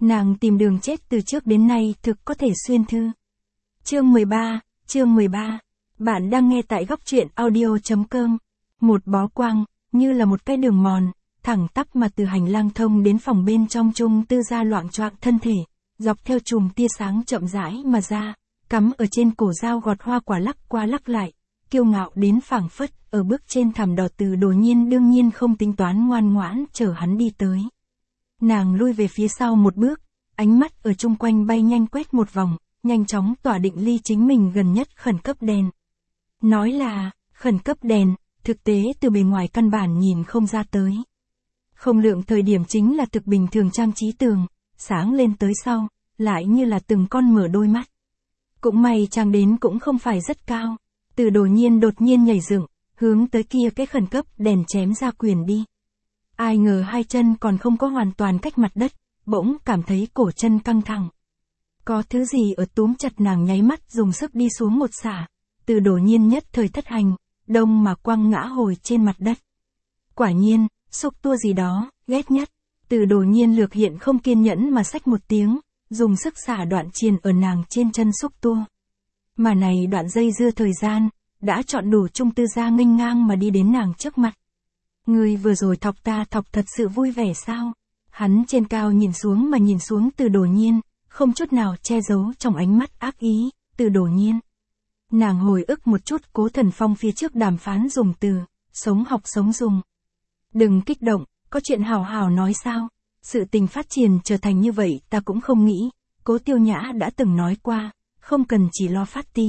Nàng tìm đường chết từ trước đến nay thực có thể xuyên thư. Chương 13. Bạn đang nghe tại góc truyện audio.com. Một bó quang, như là một cái đường mòn, thẳng tắp mà từ hành lang thông đến phòng bên trong chung tư gia loạng choạng thân thể, dọc theo chùm tia sáng chậm rãi mà ra, cắm ở trên cổ dao gọt hoa quả lắc qua lắc lại, kiêu ngạo đến phảng phất, ở bước trên thảm đỏ Từ Đồ Nhiên đương nhiên không tính toán ngoan ngoãn chờ hắn đi tới. Nàng lui về phía sau một bước, ánh mắt ở chung quanh bay nhanh quét một vòng, nhanh chóng tỏa định ly chính mình gần nhất khẩn cấp đèn. Nói là, khẩn cấp đèn, thực tế từ bề ngoài căn bản nhìn không ra tới. Không lượng thời điểm chính là thực bình thường trang trí tường, sáng lên tới sau, lại như là từng con mở đôi mắt. Cũng may trang đến cũng không phải rất cao, Từ Đồ Nhiên đột nhiên nhảy dựng, hướng tới kia cái khẩn cấp đèn chém ra quyền đi. Ai ngờ hai chân còn không có hoàn toàn cách mặt đất, bỗng cảm thấy cổ chân căng thẳng. Có thứ gì ở túm chặt nàng, nháy mắt dùng sức đi xuống một xả, Từ Đồ Nhiên nhất thời thất hành, đông mà quăng ngã hồi trên mặt đất. Quả nhiên, xúc tua gì đó, ghét nhất. Từ Đồ Nhiên lược hiện không kiên nhẫn mà xách một tiếng, dùng sức xả đoạn triền ở nàng trên chân xúc tua. Mà này đoạn dây dưa thời gian, đã chọn đủ Trung Tư Gia nghênh ngang mà đi đến nàng trước mặt. Ngươi vừa rồi thọc ta thọc thật sự vui vẻ sao? Hắn trên cao nhìn xuống mà nhìn xuống Từ Đồ Nhiên, không chút nào che giấu trong ánh mắt ác ý, Từ Đồ Nhiên. Nàng hồi ức một chút Cố Thần Phong phía trước đàm phán dùng từ, sống học sống dùng. Đừng kích động, có chuyện hào hào nói sao? Sự tình phát triển trở thành như vậy ta cũng không nghĩ, Cố Tiêu Nhã đã từng nói qua, không cần chỉ lo phát ti.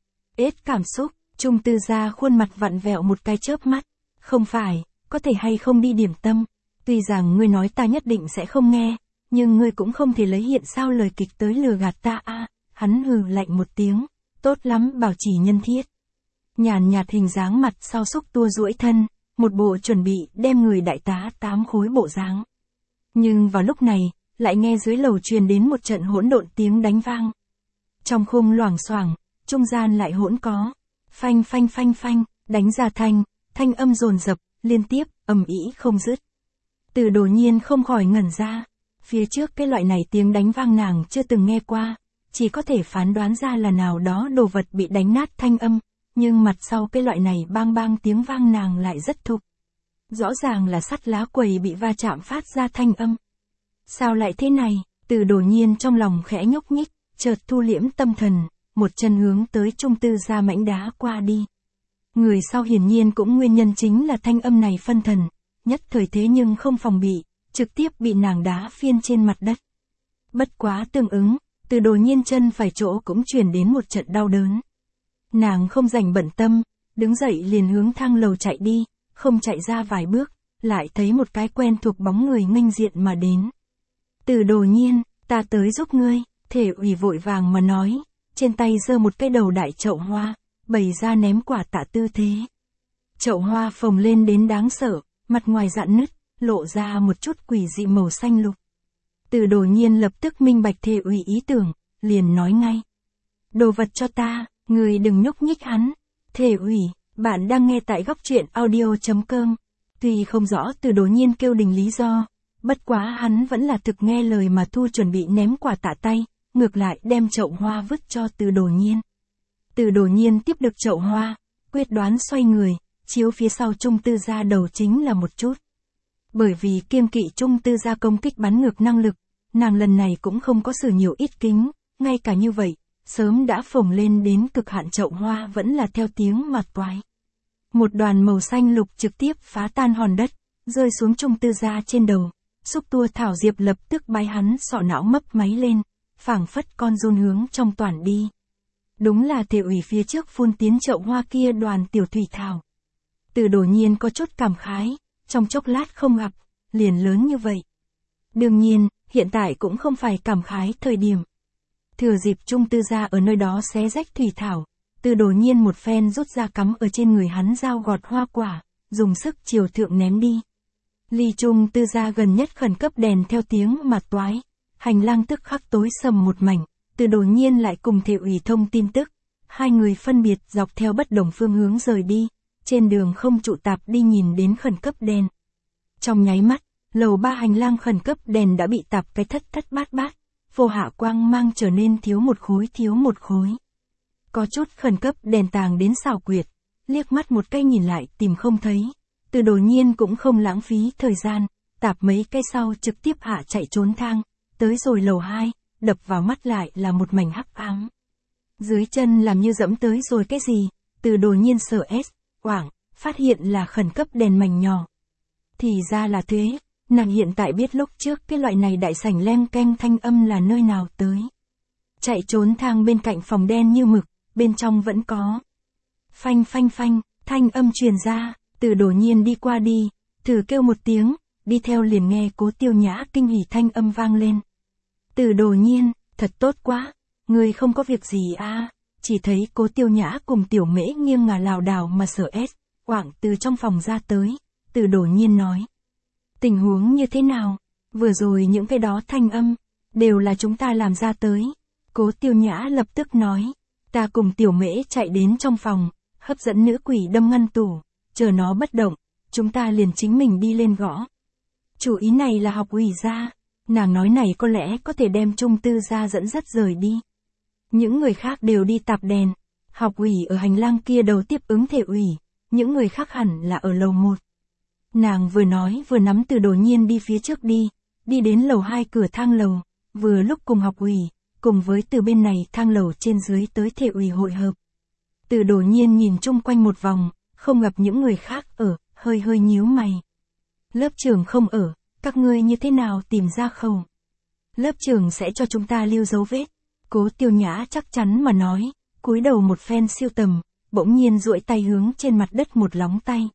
Ết cảm xúc, Trung Tư Gia khuôn mặt vặn vẹo một cái chớp mắt, không phải, có thể hay không đi điểm tâm, tuy rằng ngươi nói ta nhất định sẽ không nghe, nhưng ngươi cũng không thể lấy hiện sao lời kịch tới lừa gạt ta a. Hắn hừ lạnh một tiếng, tốt lắm bảo trì nhân thiết. Nhàn nhạt hình dáng mặt sau xúc tua duỗi thân, một bộ chuẩn bị đem người đại tá 8 khối bộ dáng. Nhưng vào lúc này, lại nghe dưới lầu truyền đến một trận hỗn độn tiếng đánh vang. Trong khung loảng xoảng, trung gian lại hỗn có, phanh phanh phanh phanh, đánh ra thanh âm dồn dập, liên tiếp, ầm ĩ không dứt. Từ Đồ Nhiên không khỏi ngẩn ra, phía trước cái loại này tiếng đánh vang nàng chưa từng nghe qua, chỉ có thể phán đoán ra là nào đó đồ vật bị đánh nát thanh âm, nhưng mặt sau cái loại này bang bang tiếng vang nàng lại rất thục. Rõ ràng là sắt lá quầy bị va chạm phát ra thanh âm. Sao lại thế này? Từ Đồ Nhiên trong lòng khẽ nhúc nhích, chợt thu liễm tâm thần, một chân hướng tới Trung Tư Gia mãnh đá qua đi. Người sau hiển nhiên cũng nguyên nhân chính là thanh âm này phân thần, nhất thời thế nhưng không phòng bị, trực tiếp bị nàng đá phiên trên mặt đất. Bất quá tương ứng, Từ Đồ Nhiên chân phải chỗ cũng truyền đến một trận đau đớn. Nàng không rảnh bận tâm, đứng dậy liền hướng thang lầu chạy đi, không chạy ra vài bước, lại thấy một cái quen thuộc bóng người nghênh diện mà đến. Từ Đồ Nhiên, ta tới giúp ngươi, Thể ủy vội vàng mà nói, trên tay giơ một cái đầu đại chậu hoa, bày ra ném quả tạ tư thế. Chậu hoa phồng lên đến đáng sợ, mặt ngoài rạn nứt, lộ ra một chút quỷ dị màu xanh lục. Từ Đồ Nhiên lập tức minh bạch Thể ủy ý tưởng, liền nói ngay. Đồ vật cho ta, người đừng nhúc nhích hắn. Thể ủy, bạn đang nghe tại góc truyện audio.com. Tuy không rõ Từ Đồ Nhiên kêu đình lý do, bất quá hắn vẫn là thực nghe lời mà thu chuẩn bị ném quả tạ tay, ngược lại đem chậu hoa vứt cho Từ Đồ Nhiên. Từ Đồ Nhiên tiếp được chậu hoa, quyết đoán xoay người, chiếu phía sau Trung Tư Gia đầu chính là một chút. Bởi vì kiêng kỵ Trung Tư Gia công kích bắn ngược năng lực, nàng lần này cũng không có sử nhiều ít kính, ngay cả như vậy, sớm đã phồng lên đến cực hạn chậu hoa vẫn là theo tiếng mà toái. Một đoàn màu xanh lục trực tiếp phá tan hòn đất, rơi xuống Trung Tư Gia trên đầu, xúc tua thảo diệp lập tức bái hắn sọ não mấp máy lên, phảng phất con giun hướng trong toàn đi. Đúng là Thể ủy phía trước phun tiến chậu hoa kia đoàn tiểu thủy thảo. Từ Đồ Nhiên có chút cảm khái, trong chốc lát không gặp, liền lớn như vậy. Đương nhiên, hiện tại cũng không phải cảm khái thời điểm. Thừa dịp Trung Tư Gia ở nơi đó xé rách thủy thảo, Từ Đồ Nhiên một phen rút ra cắm ở trên người hắn dao gọt hoa quả, dùng sức chiều thượng ném đi. Ly Trung Tư Gia gần nhất khẩn cấp đèn theo tiếng mà toái, hành lang tức khắc tối sầm một mảnh, Từ Đồ Nhiên lại cùng Thể ủy thông tin tức, hai người phân biệt dọc theo bất đồng phương hướng rời đi, trên đường không trụ tạp đi nhìn đến khẩn cấp đèn. Trong nháy mắt, Lầu 3 hành lang khẩn cấp đèn đã bị tạp cái thất thất bát bát, vô hạ quang mang trở nên thiếu một khối. Có chút khẩn cấp đèn tàng đến xảo quyệt, liếc mắt một cái nhìn lại tìm không thấy. Từ Đồ Nhiên cũng không lãng phí thời gian, tạp mấy cái sau trực tiếp hạ chạy trốn thang, tới rồi lầu 2, đập vào mắt lại là một mảnh hắc ám. Dưới chân làm như dẫm tới rồi cái gì, Từ Đồ Nhiên sợ hoảng, phát hiện là khẩn cấp đèn mảnh nhỏ. Thì ra là thế, nàng hiện tại biết lúc trước cái loại này đại sảnh leng keng thanh âm là nơi nào tới. Chạy trốn thang bên cạnh phòng đen như mực, bên trong vẫn có. Phanh phanh phanh, thanh âm truyền ra, Từ Đồ Nhiên đi qua đi, thử kêu một tiếng, đi theo liền nghe Cố Tiêu Nhã kinh hỉ thanh âm vang lên. Từ Đồ Nhiên, thật tốt quá, người không có việc gì à, chỉ thấy Cố Tiêu Nhã cùng Tiểu Mễ nghiêng ngả lảo đảo mà sợ hoảng từ trong phòng ra tới, Từ Đồ Nhiên nói. Tình huống như thế nào? Vừa rồi những cái đó thanh âm, đều là chúng ta làm ra tới. Cố Tiêu Nhã lập tức nói, ta cùng Tiểu Mễ chạy đến trong phòng, hấp dẫn nữ quỷ đâm ngăn tủ, chờ nó bất động, chúng ta liền chính mình đi lên gõ. Chủ ý này là học ủy ra, nàng nói này có lẽ có thể đem Trung Tư ra dẫn dắt rời đi. Những người khác đều đi tạp đèn, học ủy ở hành lang kia đầu tiếp ứng thể ủy, những người khác hẳn là ở lầu 1. Nàng vừa nói vừa nắm Từ Đồ Nhiên đi phía trước đi đến lầu 2 cửa thang lầu, vừa lúc cùng học ủy, cùng với từ bên này thang lầu trên dưới tới thể ủy hội hợp. Từ Đồ Nhiên nhìn chung quanh một vòng, không gặp những người khác ở, hơi nhíu mày. Lớp trưởng không ở, các ngươi như thế nào tìm ra khẩu? Lớp trưởng sẽ cho chúng ta lưu dấu vết. Cố Tiêu Nhã chắc chắn mà nói, cúi đầu một phen siêu tầm, bỗng nhiên duỗi tay hướng trên mặt đất một lóng tay.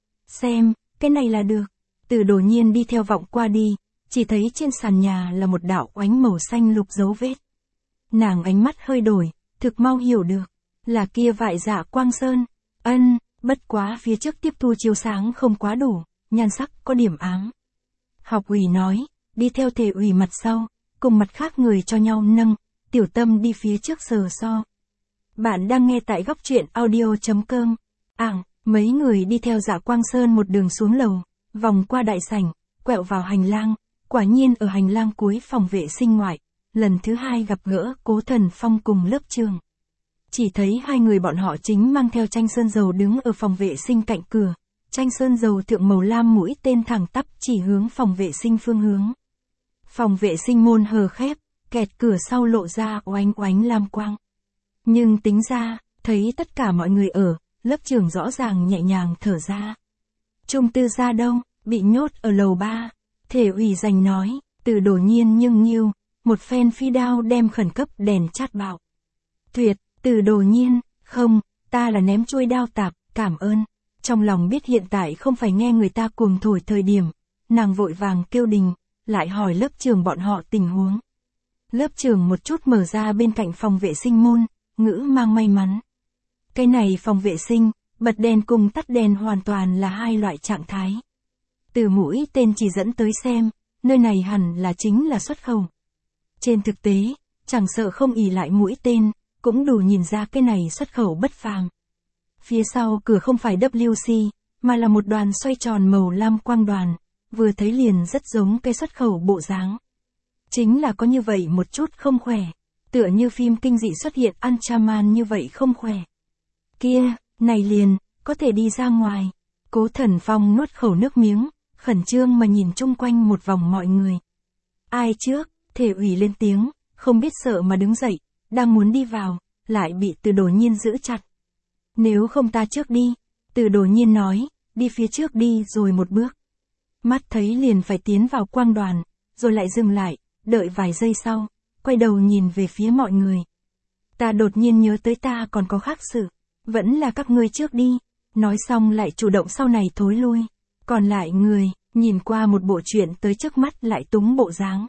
Xem, cái này là được. Từ Đồ Nhiên đi theo vọng qua đi, chỉ thấy trên sàn nhà là một đạo oánh màu xanh lục dấu vết. Nàng ánh mắt hơi đổi, thực mau hiểu được, là kia vại dạ quang sơn. Bất quá phía trước tiếp thu chiếu sáng không quá đủ, nhan sắc có điểm ám. Học ủy nói, đi theo thể ủy mặt sau, cùng mặt khác người cho nhau nâng, Tiểu Tâm đi phía trước sờ so. Bạn đang nghe tại góc truyện audio.com. Mấy người đi theo Dạ Quang Sơn một đường xuống lầu, vòng qua đại sảnh, quẹo vào hành lang, quả nhiên ở hành lang cuối phòng vệ sinh ngoại, lần thứ 2 gặp gỡ Cố Thần Phong cùng lớp trưởng. Chỉ thấy hai người bọn họ chính mang theo tranh sơn dầu đứng ở phòng vệ sinh cạnh cửa, tranh sơn dầu thượng màu lam mũi tên thẳng tắp chỉ hướng phòng vệ sinh phương hướng. Phòng vệ sinh môn hờ khép, kẹt cửa sau lộ ra oánh lam quang. Nhưng tính ra, thấy tất cả mọi người ở, lớp trưởng rõ ràng nhẹ nhàng thở ra. Trung Tư ra đâu, bị nhốt ở lầu 3. Thể ủy giành nói, Từ Đồ Nhiên nhưng nhiêu, một phen phi đao đem khẩn cấp đèn chát bạo. Tuyệt, Từ Đồ Nhiên, không, ta là ném chuôi đao tạp, cảm ơn. Trong lòng biết hiện tại không phải nghe người ta cuồng thổi thời điểm, nàng vội vàng kêu đình, lại hỏi lớp trưởng bọn họ tình huống. Lớp trưởng một chút mở ra bên cạnh phòng vệ sinh môn, ngữ mang may mắn. Cái này phòng vệ sinh, bật đèn cùng tắt đèn hoàn toàn là hai loại trạng thái. Từ mũi tên chỉ dẫn tới xem, nơi này hẳn là chính là xuất khẩu. Trên thực tế, chẳng sợ không ỷ lại mũi tên, cũng đủ nhìn ra cái này xuất khẩu bất phàm. Phía sau cửa không phải WC, mà là một đoàn xoay tròn màu lam quang đoàn, vừa thấy liền rất giống cái xuất khẩu bộ dáng. Chính là có như vậy một chút không khỏe, tựa như phim kinh dị xuất hiện Anchaman như vậy không khỏe. Kia, này liền, có thể đi ra ngoài. Cố Thần Phong nuốt khẩu nước miếng, khẩn trương mà nhìn chung quanh một vòng mọi người. Ai trước, thể ủy lên tiếng, không biết sợ mà đứng dậy, đang muốn đi vào, lại bị Từ Đồ Nhiên giữ chặt. Nếu không ta trước đi, Từ Đồ Nhiên nói, đi phía trước đi rồi một bước. Mắt thấy liền phải tiến vào quang đoàn, rồi lại dừng lại, đợi vài giây sau, quay đầu nhìn về phía mọi người. Ta đột nhiên nhớ tới ta còn có khác sự, vẫn là các ngươi trước đi, nói xong lại chủ động sau này thối lui. Còn lại người, nhìn qua một bộ chuyện tới trước mắt lại túng bộ dáng.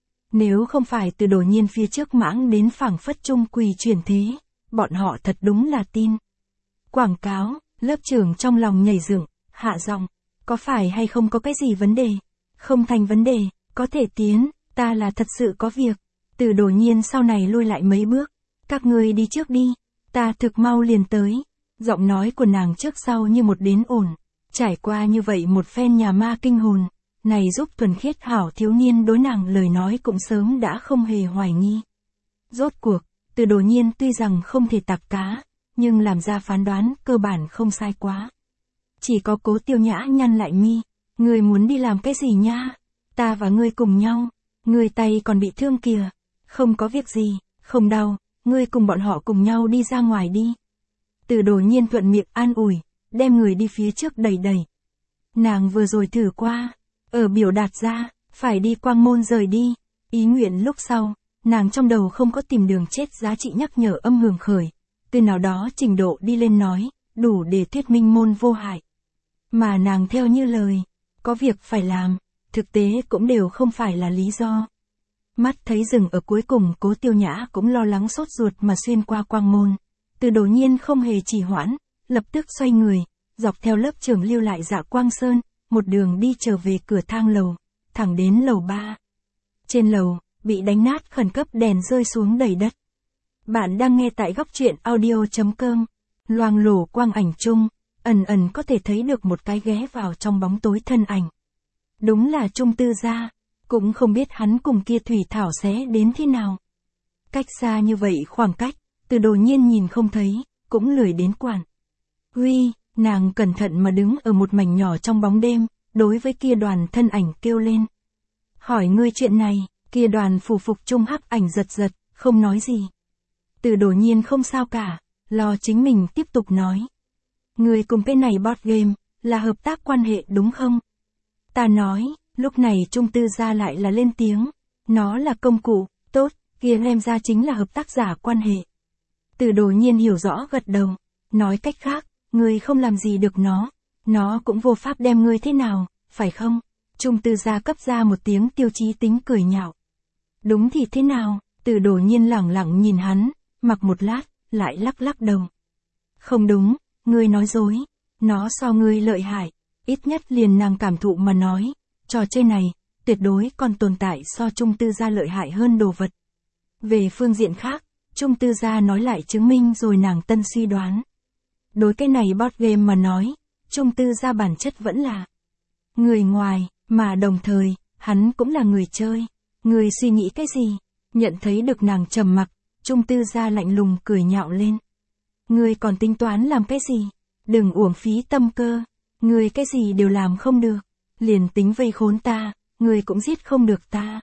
Nếu không phải Từ Đồ Nhiên phía trước mãng đến phảng phất trung quỳ chuyển thế, bọn họ thật đúng là tin. Quảng cáo, lớp trưởng trong lòng nhảy dựng, hạ giọng, có phải hay không có cái gì vấn đề? Không thành vấn đề, có thể tiến, ta là thật sự có việc. Từ Đồ Nhiên sau này lui lại mấy bước, các ngươi đi trước đi, ta thực mau liền tới. Giọng nói của nàng trước sau như một đến ổn, trải qua như vậy một phen nhà ma kinh hồn, này giúp thuần khiết hảo thiếu niên đối nàng lời nói cũng sớm đã không hề hoài nghi. Rốt cuộc, Từ Đồ Nhiên tuy rằng không thể tạc cá, nhưng làm ra phán đoán cơ bản không sai quá. Chỉ có Cố Tiêu Nhã nhăn lại mi, ngươi muốn đi làm cái gì nha? Ta và ngươi cùng nhau, ngươi tay còn bị thương kìa, không có việc gì, không đau, ngươi cùng bọn họ cùng nhau đi ra ngoài đi. Từ Đồ Nhiên thuận miệng an ủi, đem người đi phía trước đẩy đẩy. Nàng vừa rồi thử qua, ở biểu đạt ra, phải đi Quang Môn rời đi, ý nguyện lúc sau, nàng trong đầu không có tìm đường chết giá trị nhắc nhở âm hưởng khởi, từ nào đó trình độ đi lên nói, đủ để thuyết minh môn vô hại. Mà nàng theo như lời, có việc phải làm, thực tế cũng đều không phải là lý do. Mắt thấy rừng ở cuối cùng, Cố Tiêu Nhã cũng lo lắng sốt ruột mà xuyên qua Quang Môn. Từ Đồ Nhiên không hề trì hoãn, lập tức xoay người, dọc theo lớp trưởng lưu lại Dạ Quang Sơn, một đường đi trở về cửa thang lầu, thẳng đến lầu 3. Trên lầu, bị đánh nát khẩn cấp đèn rơi xuống đầy đất. Bạn đang nghe tại góc truyện audio.com. Loang lổ quang ảnh chung, ẩn ẩn có thể thấy được một cái ghé vào trong bóng tối thân ảnh. Đúng là Trung Tư Gia, cũng không biết hắn cùng kia Thủy Thảo xé đến thế nào. Cách xa như vậy khoảng cách, Từ Đồ Nhiên nhìn không thấy, cũng lười đến quản. Huy, nàng cẩn thận mà đứng ở một mảnh nhỏ trong bóng đêm, đối với kia đoàn thân ảnh kêu lên. Hỏi ngươi chuyện này, kia đoàn phù phục trung hắc ảnh giật giật, không nói gì. Từ Đồ Nhiên không sao cả, lo chính mình tiếp tục nói. Ngươi cùng cái này board game, là hợp tác quan hệ đúng không? Ta nói, lúc này Trung Tư Gia lại là lên tiếng. Nó là công cụ, tốt, kia em ra chính là hợp tác giả quan hệ. Từ Đồ Nhiên hiểu rõ gật đầu. Nói cách khác, ngươi không làm gì được nó cũng vô pháp đem ngươi thế nào, phải không? Trung Tư Gia cấp ra một tiếng tiêu chí tính cười nhạo. Đúng thì thế nào? Từ Đồ Nhiên lẳng lặng nhìn hắn, mặc một lát, lại lắc lắc đầu. Không đúng, ngươi nói dối, nó so ngươi lợi hại, ít nhất liền nàng cảm thụ mà nói, trò chơi này, tuyệt đối còn tồn tại so Trung Tư Gia lợi hại hơn đồ vật. Về phương diện khác, Trung Tư Gia nói lại chứng minh rồi nàng tân suy đoán. Đối cái này board game mà nói, Trung Tư Gia bản chất vẫn là người ngoài, mà đồng thời, hắn cũng là người chơi. Người suy nghĩ cái gì? Nhận thấy được nàng trầm mặc, Trung Tư Gia lạnh lùng cười nhạo lên. Ngươi còn tính toán làm cái gì? Đừng uổng phí tâm cơ. Ngươi cái gì đều làm không được. Liền tính vây khốn ta, ngươi cũng giết không được ta.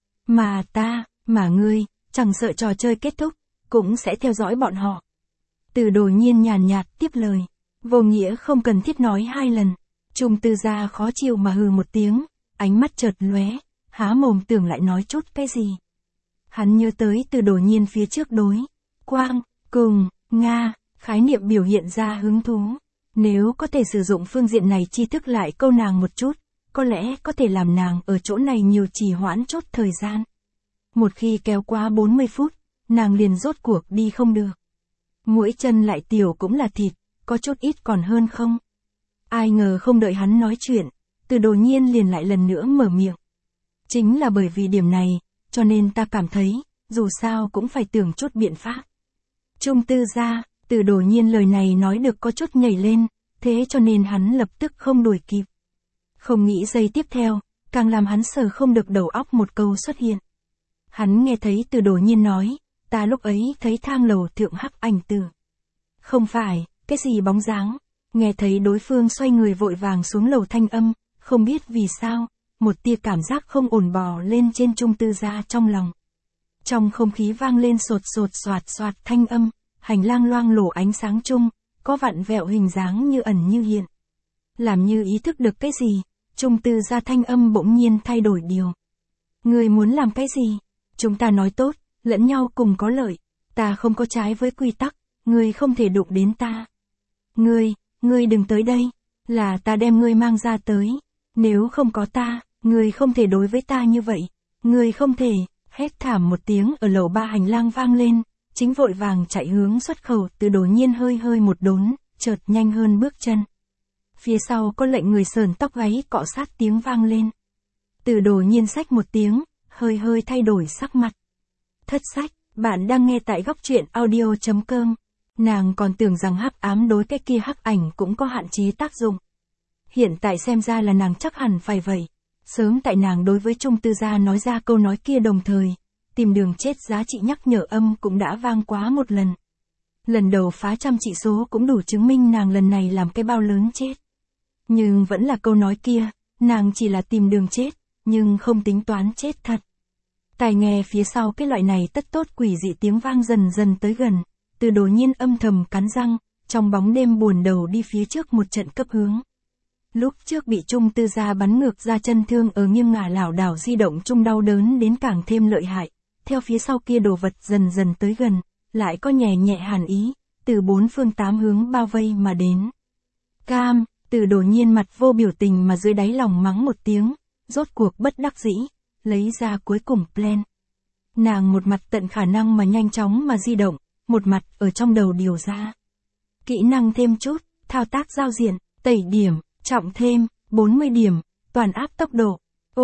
Mà ngươi, chẳng sợ trò chơi kết thúc, cũng sẽ theo dõi bọn họ. Từ Đồ Nhiên nhàn nhạt tiếp lời. Vô nghĩa không cần thiết nói hai lần. Trung Tư Gia khó chịu mà hừ một tiếng, ánh mắt chợt lóe, há mồm tưởng lại nói chút cái gì. Hắn nhớ tới Từ Đồ Nhiên phía trước đối quang, cùng, Nga, khái niệm biểu hiện ra hứng thú. Nếu có thể sử dụng phương diện này tri thức lại câu nàng một chút, có lẽ có thể làm nàng ở chỗ này nhiều trì hoãn chút thời gian. Một khi kéo qua 40 phút, nàng liền rốt cuộc đi không được. Mũi chân lại tiểu cũng là thịt, có chút ít còn hơn không? Ai ngờ không đợi hắn nói chuyện, Từ Đồ Nhiên liền lại lần nữa mở miệng. Chính là bởi vì điểm này, cho nên ta cảm thấy, dù sao cũng phải tưởng chút biện pháp. Trung Tư Gia, Từ Đồ Nhiên lời này nói được có chút nhảy lên, thế cho nên hắn lập tức không đuổi kịp. Không nghĩ giây tiếp theo, càng làm hắn sờ không được đầu óc một câu xuất hiện. Hắn nghe thấy Từ Đồ Nhiên nói, ta lúc ấy thấy thang lầu thượng hắc ảnh tử. Không phải, cái gì bóng dáng, nghe thấy đối phương xoay người vội vàng xuống lầu thanh âm, không biết vì sao, một tia cảm giác không ổn bò lên trên Trung Tư Gia trong lòng. Trong không khí vang lên sột sột soạt soạt thanh âm, hành lang loang lổ ánh sáng chung, có vặn vẹo hình dáng như ẩn như hiện. Làm như ý thức được cái gì, Trung Tư Gia thanh âm bỗng nhiên thay đổi điều. Người muốn làm cái gì? Chúng ta nói tốt, lẫn nhau cùng có lợi, ta không có trái với quy tắc, ngươi không thể đụng đến ta. Ngươi đừng tới đây, là ta đem ngươi mang ra tới, nếu không có ta, ngươi không thể đối với ta như vậy, ngươi không thể, hét thảm một tiếng ở lầu 3 hành lang vang lên, chính vội vàng chạy hướng xuất khẩu. Từ Đồ Nhiên hơi một đốn, chợt nhanh hơn bước chân. Phía sau có lệnh người sờn tóc gáy cọ sát tiếng vang lên. Từ Đồ Nhiên xách một tiếng, hơi thay đổi sắc mặt. Thất sách, bạn đang nghe tại góc truyện audio.com. Nàng còn tưởng rằng hắc ám đối cái kia hắc ảnh cũng có hạn chế tác dụng. Hiện tại xem ra là nàng chắc hẳn phải vậy. Sớm tại nàng đối với Trung Tư Gia nói ra câu nói kia đồng thời, tìm đường chết giá trị nhắc nhở âm cũng đã vang quá một lần. Lần đầu phá trăm trị số cũng đủ chứng minh nàng lần này làm cái bao lớn chết. Nhưng vẫn là câu nói kia, nàng chỉ là tìm đường chết, nhưng không tính toán chết thật. Tai nghe phía sau cái loại này tất tốt quỷ dị tiếng vang dần dần tới gần, Từ Đồ Nhiên âm thầm cắn răng, trong bóng đêm buồn đầu đi phía trước một trận cấp hướng. Lúc trước bị Trung Tư Gia bắn ngược ra chân thương ở nghiêng ngả lảo đảo di động chung đau đớn đến càng thêm lợi hại, theo phía sau kia đồ vật dần dần tới gần, lại có nhẹ nhẹ hàn ý, từ bốn phương tám hướng bao vây mà đến. Cam, Từ Đồ Nhiên mặt vô biểu tình mà dưới đáy lòng mắng một tiếng, rốt cuộc bất đắc dĩ, lấy ra cuối cùng plan. Nàng một mặt tận khả năng mà nhanh chóng mà di động, một mặt ở trong đầu điều ra. Kỹ năng thêm chút, thao tác giao diện, tẩy điểm, trọng thêm, 40 điểm, toàn áp tốc độ,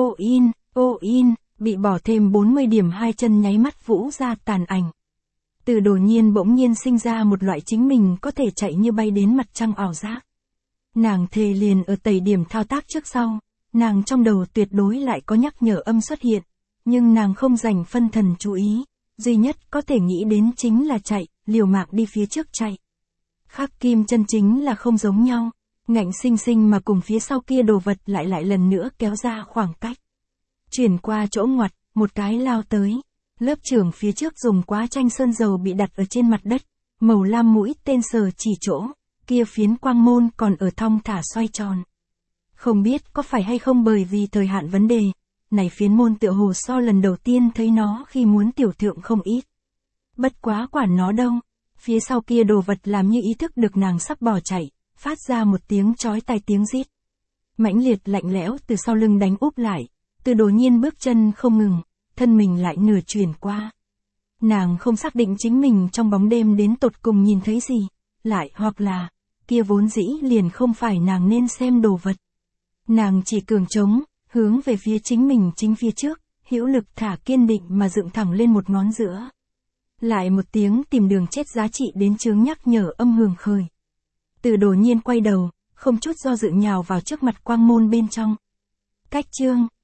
all in, bị bỏ thêm 40 điểm hai chân nháy mắt vũ ra tàn ảnh. Từ Đồ Nhiên bỗng nhiên sinh ra một loại chính mình có thể chạy như bay đến mặt trăng ảo giác. Nàng thề liền ở tẩy điểm thao tác trước sau, nàng trong đầu tuyệt đối lại có nhắc nhở âm xuất hiện, nhưng nàng không dành phân thần chú ý, duy nhất có thể nghĩ đến chính là chạy, liều mạng đi phía trước chạy. Khắc Kim chân chính là không giống nhau, ngạnh sinh sinh mà cùng phía sau kia đồ vật lại lần nữa kéo ra khoảng cách. Chuyển qua chỗ ngoặt, một cái lao tới. Lớp trưởng phía trước dùng quá tranh sơn dầu bị đặt ở trên mặt đất, màu lam mũi tên sờ chỉ chỗ, kia phiến quang môn còn ở thong thả xoay tròn. Không biết có phải hay không bởi vì thời hạn vấn đề, này phiến môn tựa hồ so lần đầu tiên thấy nó khi muốn tiểu thượng không ít. Bất quá quản nó đâu, phía sau kia đồ vật làm như ý thức được nàng sắp bỏ chạy, phát ra một tiếng chói tai tiếng rít. Mãnh liệt lạnh lẽo từ sau lưng đánh úp lại, Từ Đồ Nhiên bước chân không ngừng, thân mình lại nửa chuyển qua. Nàng không xác định chính mình trong bóng đêm đến tột cùng nhìn thấy gì, lại hoặc là, kia vốn dĩ liền không phải nàng nên xem đồ vật. Nàng chỉ cường trống, hướng về phía chính mình chính phía trước, hữu lực thả kiên định mà dựng thẳng lên một ngón giữa. Lại một tiếng tìm đường chết giá trị đến chướng nhắc nhở âm hưởng khởi. Từ Đồ Nhiên quay đầu, không chút do dự nhào vào trước mặt quang môn bên trong. Cách chương